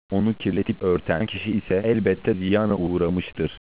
Onu kirletip örten kişi ise elbette ziyana uğramıştır.